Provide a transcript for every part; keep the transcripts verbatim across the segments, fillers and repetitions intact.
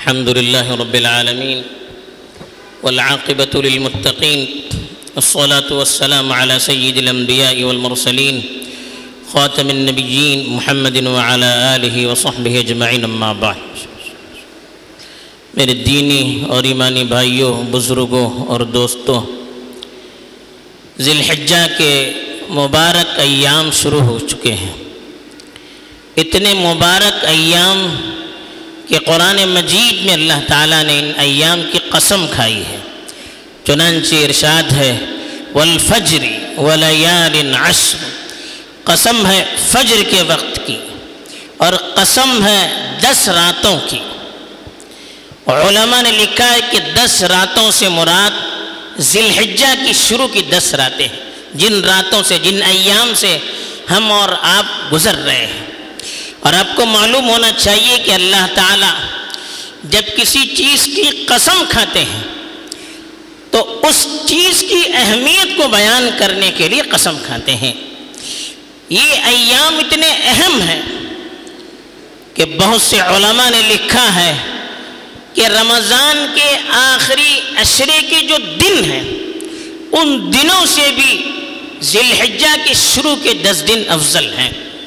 الحمد لله رب العالمين والعاقبة للمتقين الصلاة والسلام على سيد الأنبياء والمرسلين خاتم النبيين محمد وعلى آلہ وصحبہ اجمعین اما بعد۔ میرے دینی اور ایمانی بھائیوں، بزرگوں اور دوستوں، ذی الحجہ کے مبارک ایام شروع ہو چکے ہیں۔ اتنے مبارک ایام کہ قرآن مجید میں اللہ تعالیٰ نے ان ایام کی قسم کھائی ہے۔ چنانچہ ارشاد ہے والفجر ولیال عشر، قسم ہے فجر کے وقت کی اور قسم ہے دس راتوں کی۔ علماء نے لکھا ہے کہ دس راتوں سے مراد ذی الحجہ کی شروع کی دس راتیں ہیں، جن راتوں سے، جن ایام سے ہم اور آپ گزر رہے ہیں۔ اور آپ کو معلوم ہونا چاہیے کہ اللہ تعالیٰ جب کسی چیز کی قسم کھاتے ہیں تو اس چیز کی اہمیت کو بیان کرنے کے لیے قسم کھاتے ہیں۔ یہ ایام اتنے اہم ہیں کہ بہت سے علماء نے لکھا ہے کہ رمضان کے آخری عشرے کے جو دن ہیں ان دنوں سے بھی ذی الحجہ کے شروع کے دس دن افضل ہیں۔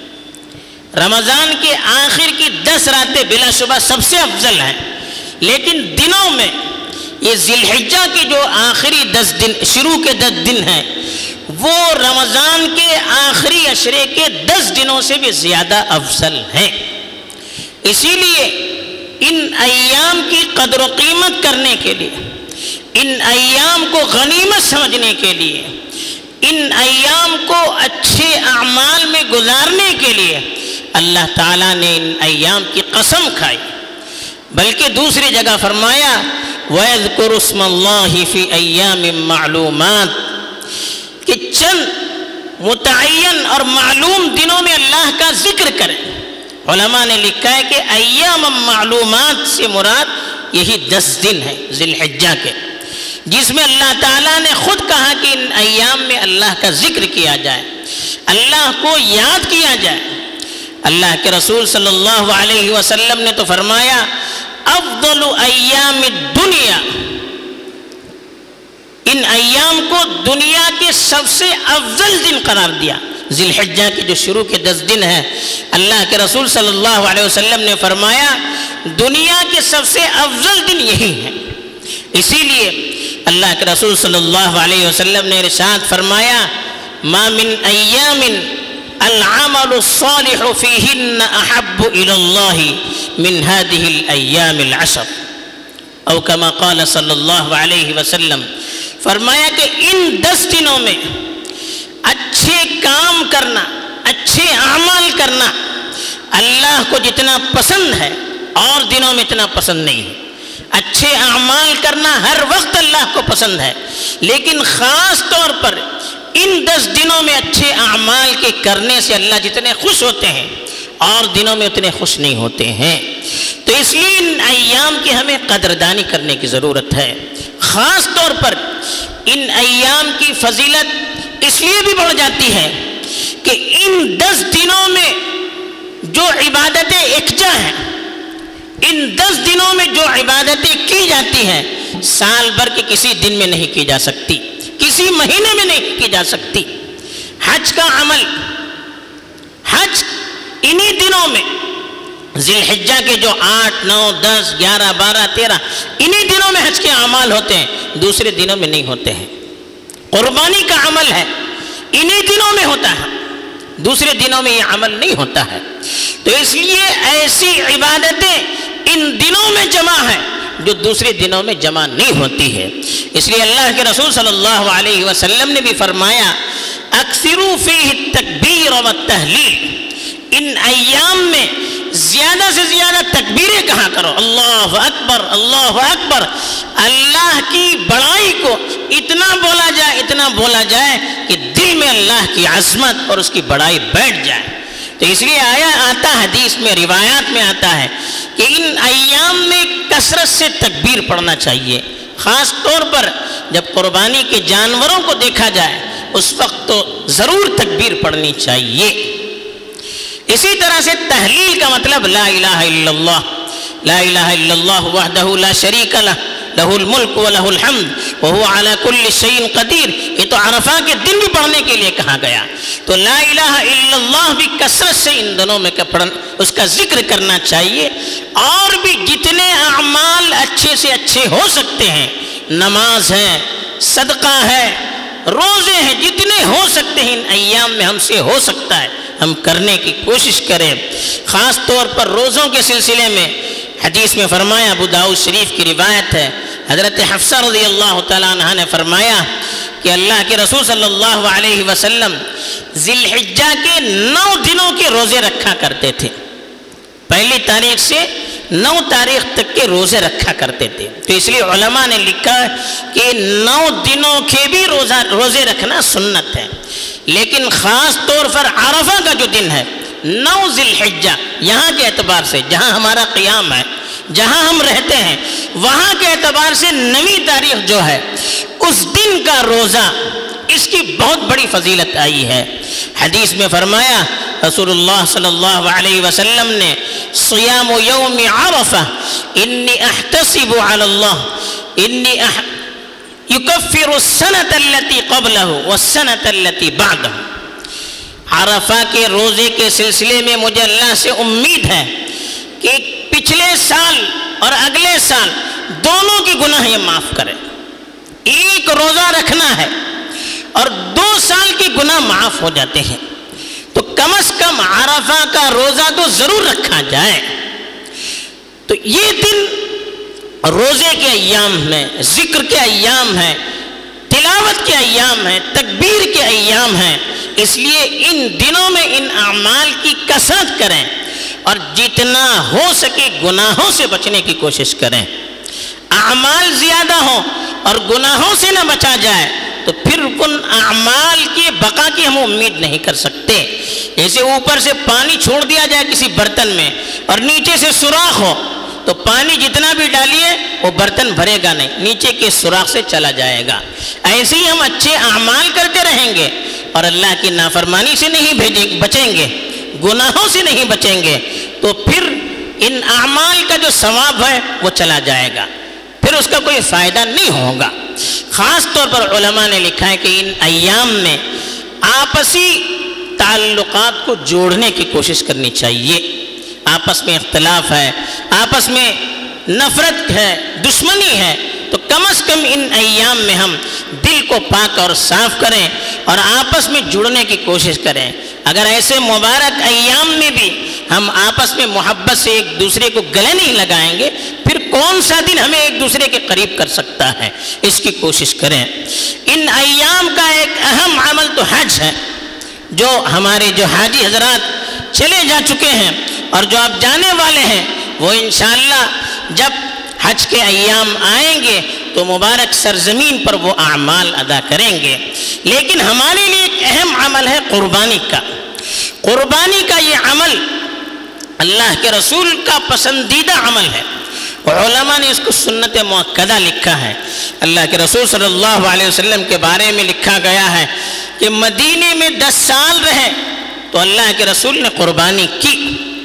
رمضان کے آخر کی دس راتیں بلا شبہ سب سے افضل ہیں، لیکن دنوں میں یہ ذی الحجہ کے جو آخری دس دن، شروع کے دس دن ہیں، وہ رمضان کے آخری عشرے کے دس دنوں سے بھی زیادہ افضل ہیں۔ اسی لیے ان ایام کی قدر و قیمت کرنے کے لیے، ان ایام کو غنیمت سمجھنے کے لیے، ان ایام کو اچھے اعمال میں گزارنے کے لیے اللہ تعالیٰ نے ان ایام کی قسم کھائی۔ بلکہ دوسری جگہ فرمایا وَيَذْكُرُ اسْمَ اللَّهِ فِي أَيَّامٍ مَعْلُومَاتٍ، کہ چند متعین اور معلوم دنوں میں اللہ کا ذکر کریں۔ علماء نے لکھا ہے کہ ایام معلومات سے مراد یہی دس دن ہے ذی الحجہ کے، جس میں اللہ تعالیٰ نے خود کہا کہ ان ایام میں اللہ کا ذکر کیا جائے، اللہ کو یاد کیا جائے۔ اللہ کے رسول صلی اللہ علیہ وسلم نے تو فرمایا افضل ایام الدنیا، ان ایام کو دنیا کے سب سے افضل دن قرار دیا۔ ذی الحجہ کے جو شروع کے دس دن ہیں، اللہ کے رسول صلی اللہ علیہ وسلم نے فرمایا دنیا کے سب سے افضل دن یہی ہیں۔ اسی لیے اللہ کے رسول صلی اللہ علیہ وسلم نے ارشاد فرمایا ما من ایام العمل الصالح فیہن احب الی اللہ من هذه الایام العشر، او کما قال صلی اللہ علیہ وسلم، فرمایا کہ ان دس دنوں میں اچھے کام کرنا، اچھے اعمال کرنا اللہ کو جتنا پسند ہے اور دنوں میں اتنا پسند نہیں ہے۔ اچھے اعمال کرنا ہر وقت اللہ کو پسند ہے، لیکن خاص طور پر ان دس دنوں میں اچھے اعمال کے کرنے سے اللہ جتنے خوش ہوتے ہیں اور دنوں میں اتنے خوش نہیں ہوتے ہیں۔ تو اس لیے ان ایام کی ہمیں قدردانی کرنے کی ضرورت ہے۔ خاص طور پر ان ایام کی فضیلت اس لیے بھی بڑھ جاتی ہے کہ ان دس دنوں میں جو عبادتیں یکجا ہیں، ان دس دنوں میں جو عبادتیں کی جاتی ہیں سال بھر کے کسی دن میں نہیں کی جا سکتی، کسی مہینے میں نہیں کی جا سکتی۔ حج کا عمل، حج انہی دنوں میں، ذی الحجہ کے جو آٹھ نو دس گیارہ بارہ تیرہ انہی دنوں میں حج کے اعمال ہوتے ہیں، دوسرے دنوں میں نہیں ہوتے ہیں۔ قربانی کا عمل ہے انہی دنوں میں ہوتا ہے، دوسرے دنوں میں یہ عمل نہیں ہوتا ہے۔ تو اس لیے ایسی عبادتیں ان دنوں میں جمع ہیں جو دوسرے دنوں میں جمع نہیں ہوتی ہے۔ اس لیے اللہ کے رسول صلی اللہ علیہ وسلم نے بھی فرمایا اکثروا فیہ التکبیر والتہلیل، ان ایام میں زیادہ سے زیادہ تکبیریں کہا کرو، اللہ اکبر اللہ اکبر، اللہ کی بڑائی کو اتنا بولا جائے اتنا بولا جائے کہ دل میں اللہ کی عظمت اور اس کی بڑائی بیٹھ جائے۔ تو اس لیے آیا آتا حدیث میں، روایات میں آتا ہے کہ ان ایام میں کثرت سے تکبیر پڑھنا چاہیے۔ خاص طور پر جب قربانی کے جانوروں کو دیکھا جائے اس وقت تو ضرور تکبیر پڑھنی چاہیے۔ اسی طرح سے تحلیل کا مطلب لا الہ الا اللہ، لا الہ الا اللہ وحدہ لا شریک لہ لہ الملک و لہ الحمد وہو علی کل شیء قدیر. یہ تو عرفہ کے دن بھی پڑھنے کے لیے کہا گیا. تو لا الہ الا اللہ بھی کثرت سے ان دنوں میں اس کا ذکر کرنا چاہیے. اور بھی جتنے اعمال اچھے سے اچھے ہو سکتے ہیں، نماز ہے، صدقہ ہے، روزے ہیں، جتنے ہو سکتے ہیں ان ایام میں ہم سے ہو سکتا ہے ہم کرنے کی کوشش کریں. خاص طور پر روزوں کے سلسلے میں حدیث میں فرمایا، ابو داؤد شریف کی روایت ہے، حضرت حفصہ رضی اللہ تعالیٰ عنہ نے فرمایا کہ اللہ کے رسول صلی اللہ علیہ وسلم ذی الحجہ کے نو دنوں کے روزے رکھا کرتے تھے. پہلی تاریخ سے نو تاریخ تک کے روزے رکھا کرتے تھے. تو اس لیے علماء نے لکھا کہ نو دنوں کے بھی روزہ روزے رکھنا سنت ہے. لیکن خاص طور پر عرفہ کا جو دن ہے، نو ذی الحجہ، یہاں کے اعتبار سے جہاں ہمارا قیام ہے، جہاں ہم رہتے ہیں، وہاں کے اعتبار سے نویں تاریخ جو ہے اس دن کا روزہ، اس کی بہت بڑی فضیلت آئی ہے. حدیث میں فرمایا رسول اللہ صلی اللہ علیہ وسلم نے، صیام یوم عرفہ انی احتسب علی اللہ انی اح یکفر السنۃ التي قبلہ والسنۃ التي بعدہ. عرفہ کے روزے کے سلسلے میں مجھے اللہ سے امید ہے کہ پچھلے سال اور اگلے سال دونوں کی گناہ یہ معاف کرے. ایک روزہ رکھنا ہے اور دو سال کی گناہ معاف ہو جاتے ہیں. تو کم از کم عرفہ کا روزہ تو ضرور رکھا جائے. تو یہ دن روزے کے ایام میں، ذکر کے ایام ہیں، تلاوت کے ایام ہیں، تکبیر کے ایام ہیں. اس لیے ان دنوں میں ان اعمال کی کثرت کریں اور جتنا ہو سکے گناہوں سے بچنے کی کوشش کریں. اعمال زیادہ ہوں اور گناہوں سے نہ بچا جائے تو پھر ان اعمال کی بقا کی ہم امید نہیں کر سکتے. جیسے اوپر سے پانی چھوڑ دیا جائے کسی برتن میں اور نیچے سے سوراخ ہو تو پانی جتنا بھی ڈالیے وہ برتن بھرے گا نہیں، نیچے کے سوراخ سے چلا جائے گا. ایسے ہی ہم اچھے اعمال کرتے رہیں گے اور اللہ کی نافرمانی سے نہیں بچیں گے، گناہوں سے نہیں بچیں گے تو پھر ان اعمال کا جو ثواب ہے وہ چلا جائے گا، پھر اس کا کوئی فائدہ نہیں ہوگا. خاص طور پر علماء نے لکھا ہے کہ ان ایام میں آپسی تعلقات کو جوڑنے کی کوشش کرنی چاہیے. آپس میں اختلاف ہے، آپس میں نفرت ہے، دشمنی ہے، تو کم از کم ان ایام میں ہم دل کو پاک اور صاف کریں اور آپس میں جڑنے کی کوشش کریں. اگر ایسے مبارک ایام میں بھی ہم آپس میں محبت سے ایک دوسرے کو گلے نہیں لگائیں گے پھر کون سا دن ہمیں ایک دوسرے کے قریب کر سکتا ہے؟ اس کی کوشش کریں. ان ایام کا ایک اہم عمل تو حج ہے. جو ہمارے جو حاجی حضرات چلے جا چکے ہیں اور جو آپ جانے والے ہیں وہ انشاءاللہ جب حج کے ایام آئیں گے تو مبارک سرزمین پر وہ اعمال ادا کریں گے. لیکن ہمارے لیے ایک اہم عمل ہے قربانی کا. قربانی کا یہ عمل اللہ کے رسول کا پسندیدہ عمل ہے. علماء نے اس کو سنت مؤکدہ لکھا ہے. اللہ کے رسول صلی اللہ علیہ وسلم کے بارے میں لکھا گیا ہے کہ مدینے میں دس سال رہے تو اللہ کے رسول نے قربانی کی.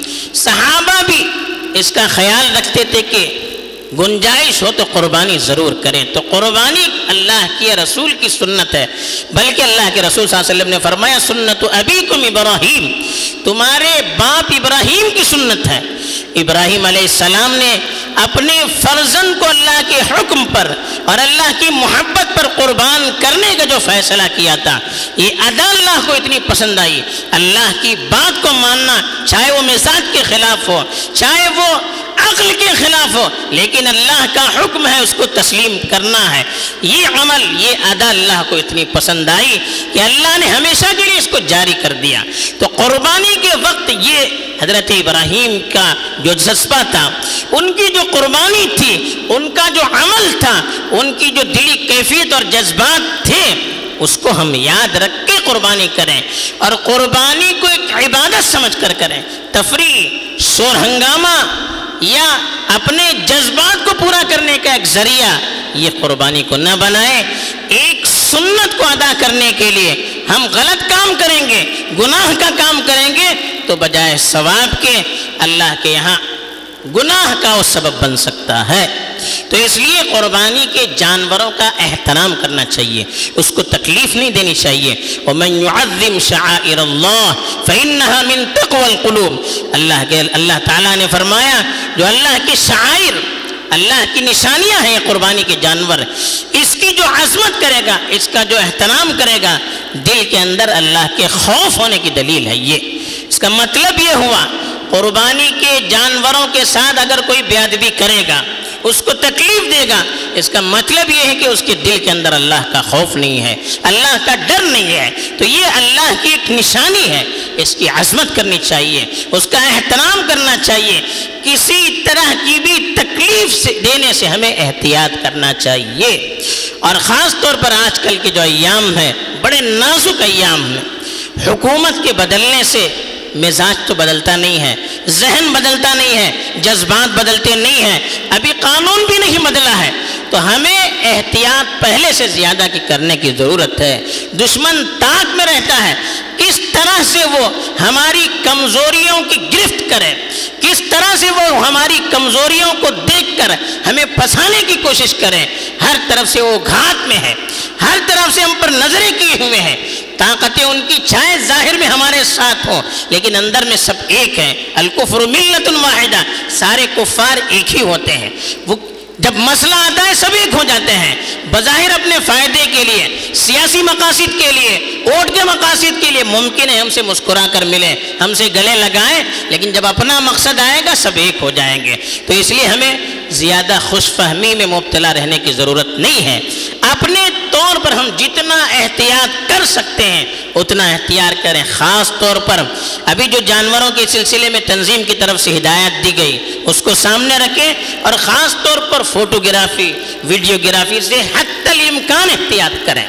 صحابہ بھی اس کا خیال رکھتے تھے کہ گنجائش ہو تو قربانی ضرور کریں. تو قربانی اللہ کی رسول کی سنت ہے. بلکہ اللہ کے رسول صلی اللہ علیہ وسلم نے فرمایا سنت ابیکم ابراہیم، تمہارے باپ ابراہیم کی سنت ہے. ابراہیم علیہ السلام نے اپنے فرزند کو اللہ کے حکم پر اور اللہ کی محبت پر قربان کرنے کا جو فیصلہ کیا تھا یہ ادا اللہ کو اتنی پسند آئی. اللہ کی بات کو ماننا چاہے وہ مزاج کے خلاف ہو، چاہے وہ عقل کے خلاف ہو، لیکن اللہ کا حکم ہے اس کو تسلیم کرنا ہے. یہ عمل یہ ادا اللہ کو اتنی پسند آئی کہ اللہ نے ہمیشہ کے لیے اس کو جاری کر دیا. تو قربانی کے وقت یہ حضرت ابراہیم کا جو جذبہ تھا، ان کی جو قربانی تھی، ان کا جو عمل تھا، ان کی جو دلی کیفیت اور جذبات تھے، اس کو ہم یاد رکھ کے قربانی کریں اور قربانی کو ایک عبادت سمجھ کر کریں. تفریح، شور ہنگامہ یا اپنے جذبات کو پورا کرنے کا ایک ذریعہ یہ قربانی کو نہ بنائیں. ایک سنت کو ادا کرنے کے لیے ہم غلط کام کریں گے، گناہ کا کام کریں گے تو بجائے ثواب کے اللہ کے یہاں گناہ کا وہ سبب بن سکتا ہے۔ تو اس لیے قربانی کے جانوروں کا احترام کرنا چاہیے، اس کو تکلیف نہیں دینی چاہیے۔ وَمَن يُعَظِّمْ شَعَائِرَ اللَّهِ فَإِنَّهَا مِن تَقْوَى الْقُلُوبِ، اللہ کے اللہ تعالیٰ نے فرمایا جو اللہ کی شعائر، اللہ کی نشانیاں ہیں قربانی کے جانور، اس کی جو عظمت کرے گا، اس کا جو احترام کرے گا، دل کے اندر اللہ کے خوف ہونے کی دلیل ہے۔ یہ اس کا مطلب یہ ہوا قربانی کے جانوروں کے ساتھ اگر کوئی بے ادبی کرے گا، اس کو تکلیف دے گا، اس کا مطلب یہ ہے کہ اس کے دل کے اندر اللہ کا خوف نہیں ہے، اللہ کا ڈر نہیں ہے۔ تو یہ اللہ کی ایک نشانی ہے، اس کی عظمت کرنی چاہیے، اس کا احترام کرنا چاہیے، کسی طرح کی بھی تکلیف سے دینے سے ہمیں احتیاط کرنا چاہیے۔ اور خاص طور پر آج کل کے جو ایام ہیں بڑے نازک ایام ہیں، حکومت کے بدلنے سے مزاج تو بدلتا نہیں ہے، ذہن بدلتا نہیں ہے، جذبات بدلتے نہیں ہیں، ابھی قانون بھی نہیں بدلا ہے، تو ہمیں احتیاط پہلے سے زیادہ کی کرنے کی ضرورت ہے۔ دشمن طاق میں رہتا ہے، کس طرح سے وہ ہماری کمزوریوں کی گرفت کرے، کس طرح سے وہ ہماری کمزوریوں کو دیکھ کر ہمیں پھنسانے کی کوشش کرے، ہر طرف سے وہ گھات میں ہے، ہر طرف سے ہم پر نظریں کیے ہوئے ہیں۔ طاقتیں ان کی چاہے ظاہر میں ہمارے ساتھ ہوں لیکن اندر میں سب ایک ہیں، الکفر ملت واحدہ، سارے کفار ایک ہی ہوتے ہیں۔ وہ جب مسئلہ آتا ہے سب ایک ہو جاتے ہیں، بظاہر اپنے فائدے کے لیے، سیاسی مقاصد کے لیے، ووٹ کے مقاصد کے لیے ممکن ہے ہم سے مسکرا کر ملیں، ہم سے گلے لگائیں، لیکن جب اپنا مقصد آئے گا سب ایک ہو جائیں گے۔ تو اس لیے ہمیں زیادہ خوش فہمی میں مبتلا رہنے کی ضرورت نہیں ہے، اپنے طور پر ہم جتنا احتیاط کر سکتے ہیں اتنا احتیاط کریں۔ خاص طور پر ابھی جو جانوروں کے سلسلے میں تنظیم کی طرف سے ہدایت دی گئی اس کو سامنے رکھیں، اور خاص طور پر فوٹوگرافی ویڈیوگرافی سے حتی الامکان احتیاط کریں۔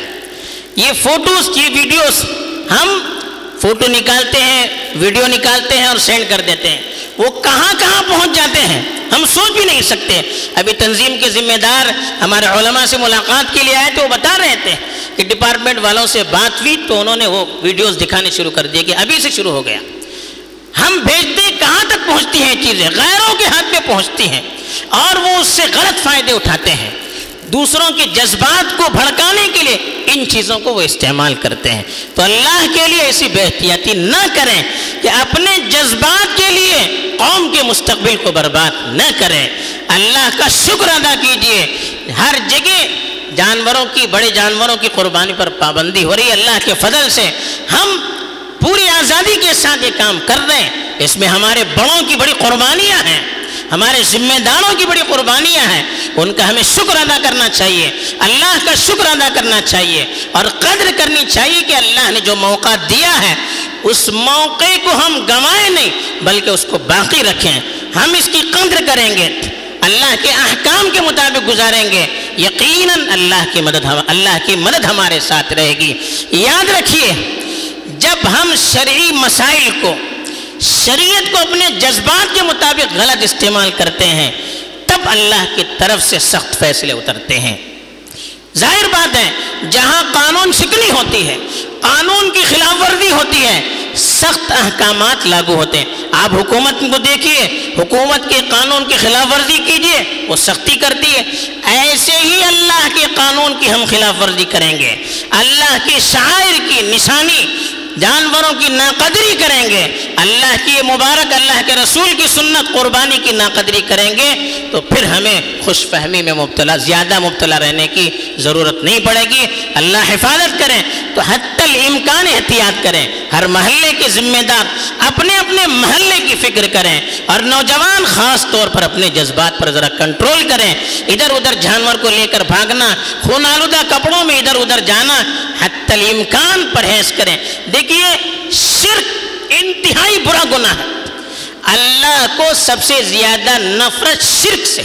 یہ فوٹوز کی ویڈیوز ہم فوٹو نکالتے ہیں، ویڈیو نکالتے ہیں اور سینڈ کر دیتے ہیں، وہ کہاں کہاں پہنچ جاتے ہیں ہم سوچ بھی نہیں سکتے۔ ابھی تنظیم کے ذمہ دار ہمارے علماء سے ملاقات کے لیے آئے تو وہ بتا رہے تھے کہ ڈپارٹمنٹ والوں سے بات ہوئی تو انہوں نے وہ ویڈیوز دکھانے شروع کر دیے کہ ابھی سے شروع ہو گیا۔ ہم بھیجتے کہاں تک پہنچتی ہیں چیزیں، غیروں کے ہاتھ میں پہنچتی ہیں اور وہ اس سے غلط فائدے اٹھاتے ہیں، دوسروں کے جذبات کو بھڑکانے کے لیے ان چیزوں کو وہ استعمال کرتے ہیں۔ تو اللہ کے لیے ایسی بے احتیاطی نہ کریں کہ اپنے جذبات کے لیے قوم کے مستقبل کو برباد نہ کریں۔ اللہ کا شکر ادا کیجئے، ہر جگہ جانوروں کی، بڑے جانوروں کی قربانی پر پابندی ہو رہی ہے، اللہ کے فضل سے ہم پوری آزادی کے ساتھ یہ کام کر رہے ہیں۔ اس میں ہمارے بڑوں کی بڑی قربانیاں ہیں، ہمارے ذمہ داروں کی بڑی قربانیاں ہیں، ان کا ہمیں شکر ادا کرنا چاہیے، اللہ کا شکر ادا کرنا چاہیے اور قدر کرنی چاہیے کہ اللہ نے جو موقع دیا ہے اس موقع کو ہم گنوائیں نہیں بلکہ اس کو باقی رکھیں، ہم اس کی قدر کریں گے، اللہ کے احکام کے مطابق گزاریں گے، یقیناً اللہ کی مدد اللہ کی مدد ہمارے ساتھ رہے گی۔ یاد رکھیے، جب ہم شرعی مسائل کو، شریعت کو اپنے جذبات کے مطابق غلط استعمال کرتے ہیں تب اللہ کی طرف سے سخت فیصلے اترتے ہیں۔ ظاہر بات ہے جہاں قانون شکنی ہوتی ہے، قانون کی خلاف ورزی ہوتی ہے، سخت احکامات لاگو ہوتے ہیں۔ آپ حکومت کو دیکھیے، حکومت کے قانون کی خلاف ورزی کیجئے وہ سختی کرتی ہے، ایسے ہی اللہ کے قانون کی ہم خلاف ورزی کریں گے، اللہ کے شعائر کی نشانی جانوروں کی ناقدری کریں گے، اللہ کی مبارک اللہ کے رسول کی سنت قربانی کی ناقدری کریں گے تو پھر ہمیں خوش فہمی میں مبتلا زیادہ مبتلا رہنے کی ضرورت نہیں پڑے گی۔ اللہ حفاظت کریں تو حتی الامکان احتیاط کریں، ہر محلے کے ذمہ دار اپنے اپنے محلے کی فکر کریں اور نوجوان خاص طور پر اپنے جذبات پر ذرا کنٹرول کریں، ادھر ادھر جانور کو لے کر بھاگنا، خون آلودہ کپڑوں میں ادھر ادھر جانا، حتی الامکان پرہیز کریں۔ دیکھیے شرک انتہائی برا گناہ ہے، اللہ کو سب سے زیادہ نفرت شرک سے،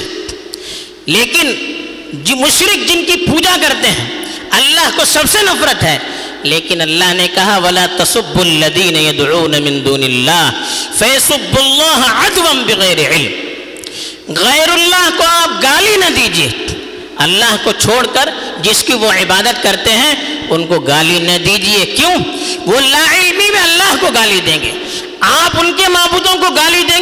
لیکن جو مشرک جن کی پوجا کرتے ہیں اللہ کو سب سے نفرت ہے، لیکن اللہ نے کہا وَلَا تَسُبُّ الَّذِينَ يَدْعُونَ مِن دُونِ اللَّهِ فَيَسُبُّ اللَّهَ عَدْوًا بِغَيْرِ عِلْمٍ، غیر اللہ کو آپ گالی نہ دیجیے، اللہ کو چھوڑ کر جس کی وہ عبادت کرتے ہیں ان کو گالی نہ دیجیے۔ کیوں؟ وہ لا علمی میں اللہ کو گالی دیں گے، آپ ان کے معبودوں کو گالی دیں گے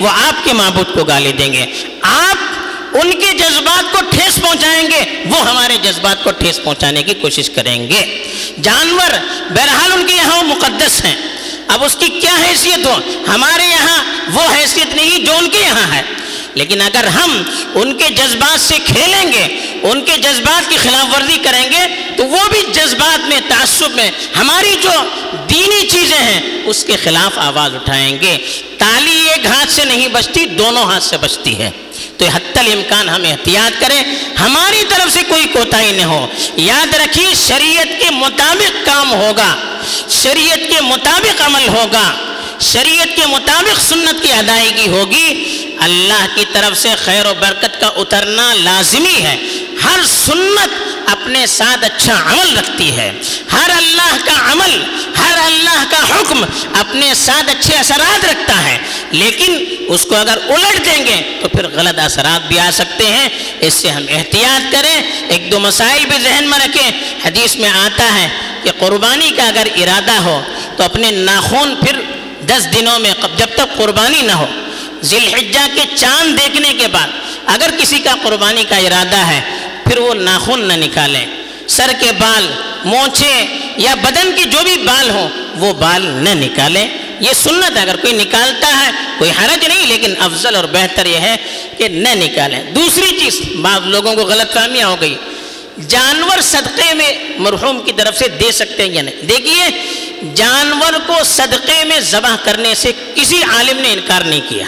وہ آپ کے معبود کو گالی دیں گے. آپ ان کے جذبات کو ٹھیس پہنچائیں گے، وہ ہمارے جذبات کو ٹھیس پہنچانے کی کوشش کریں گے. جانور بہرحال ان کے یہاں وہ مقدس ہیں، اب اس کی کیا حیثیت ہو، ہمارے یہاں وہ حیثیت نہیں جو ان کے یہاں ہے. لیکن اگر ہم ان کے جذبات سے کھیلیں گے، ان کے جذبات کی خلاف ورزی کریں گے، تو وہ بھی جذبات میں، تعصب میں ہماری جو دینی چیزیں ہیں اس کے خلاف آواز اٹھائیں گے. تالی ایک ہاتھ سے نہیں بجتی، دونوں ہاتھ سے بجتی ہے. تو حتی الامکان ہم احتیاط کریں، ہماری طرف سے کوئی کوتاہی نہ ہو. یاد رکھیے شریعت کے مطابق کام ہوگا، شریعت کے مطابق عمل ہوگا، شریعت کے مطابق سنت کی ادائیگی ہوگی. اللہ کی طرف سے خیر و برکت کا اترنا لازمی ہے. ہر سنت اپنے ساتھ اچھا عمل رکھتی ہے، ہر اللہ کا عمل، ہر اللہ کا حکم اپنے ساتھ اچھے اثرات رکھتا ہے. لیکن اس کو اگر الٹ دیں گے تو پھر غلط اثرات بھی آ سکتے ہیں. اس سے ہم احتیاط کریں. ایک دو مسائل بھی ذہن میں رکھیں. حدیث میں آتا ہے کہ قربانی کا اگر ارادہ ہو تو اپنے ناخن پھر دس دنوں میں جب تک قربانی نہ ہو، ذی الحجہ کے چاند دیکھنے کے بعد اگر کسی کا قربانی کا ارادہ ہے پھر وہ ناخن نہ نکالیں. سر کے بال، مونچھیں یا بدن کے جو بھی بال ہوں وہ بال نہ نکالیں. یہ سنت ہے، اگر کوئی نکالتا ہے کوئی حرج نہیں، لیکن افضل اور بہتر یہ ہے کہ نہ نکالیں. دوسری چیز، بعض لوگوں کو غلط فہمیاں ہو گئی، جانور صدقے میں مرحوم کی طرف سے دے سکتے ہیں یا نہیں. دیکھیے جانور کو صدقے میں ذبح کرنے سے کسی عالم نے انکار نہیں کیا.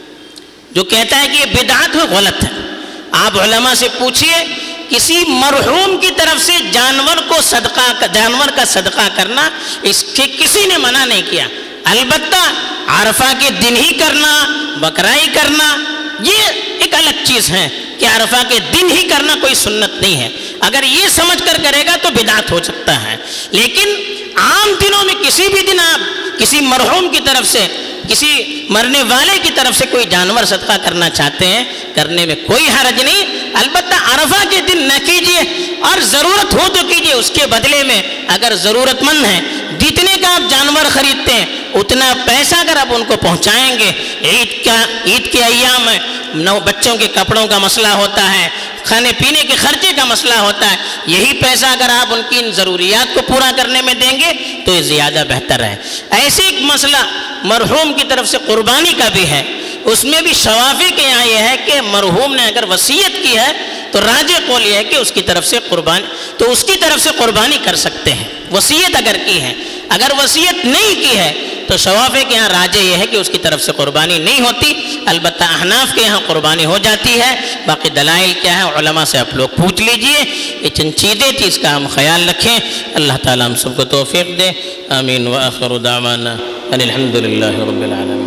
جو کہتا ہے کہ یہ بدعت ہے غلط ہے. آپ علماء سے پوچھئے کسی مرحوم کی طرف سے جانور کو صدقہ جانور کا صدقہ کرنا اس کے کسی نے منع نہیں کیا. البتہ عرفہ کے دن ہی کرنا، بقرعی کرنا یہ ایک الگ چیز ہے کہ عرفہ کے دن ہی کرنا کوئی سنت نہیں ہے. اگر یہ سمجھ کر کرے گا تو بدعت ہو سکتا ہے. لیکن عام دنوں میں کسی بھی دن آپ کسی مرحوم کی طرف سے، کسی مرنے والے کی طرف سے کوئی جانور صدقہ کرنا چاہتے ہیں، کرنے میں کوئی حرج نہیں. البتہ عرفہ کے دن نہ کیجئے، اور ضرورت ہو تو کیجئے. اس کے بدلے میں اگر ضرورت مند ہیں، جتنے کا آپ جانور خریدتے ہیں اتنا پیسہ اگر آپ ان کو پہنچائیں گے، عید کا عید کے ایام میں نو بچوں کے کپڑوں کا مسئلہ ہوتا ہے، کھانے پینے کے خرچے کا مسئلہ ہوتا ہے، یہی پیسہ اگر آپ ان کی ضروریات کو پورا کرنے میں دیں گے تو یہ زیادہ بہتر ہے. ایسے ایک مسئلہ مرحوم کی طرف سے قربانی کا بھی ہے. اس میں بھی شوافی کے یہاں یہ ہے کہ مرحوم نے اگر وصیت کی ہے تو راجح قول یہ ہے کہ اس کی طرف سے قربانی تو اس کی طرف سے قربانی کر سکتے ہیں، وصیت اگر کی ہے. اگر وصیت نہیں کی ہے تو شوافی کے یہاں راجح یہ ہے کہ اس کی طرف سے قربانی نہیں ہوتی. البتہ احناف کے یہاں قربانی ہو جاتی ہے. باقی دلائل کیا ہے علماء سے آپ لوگ پوچھ لیجئے. یہ چند چیزیں تھی، اس کا ہم خیال رکھیں. اللہ تعالیٰ ہم سب کو توفیق دے. آمین. وآخر دعوانا ان الحمد للہ رب العالمین.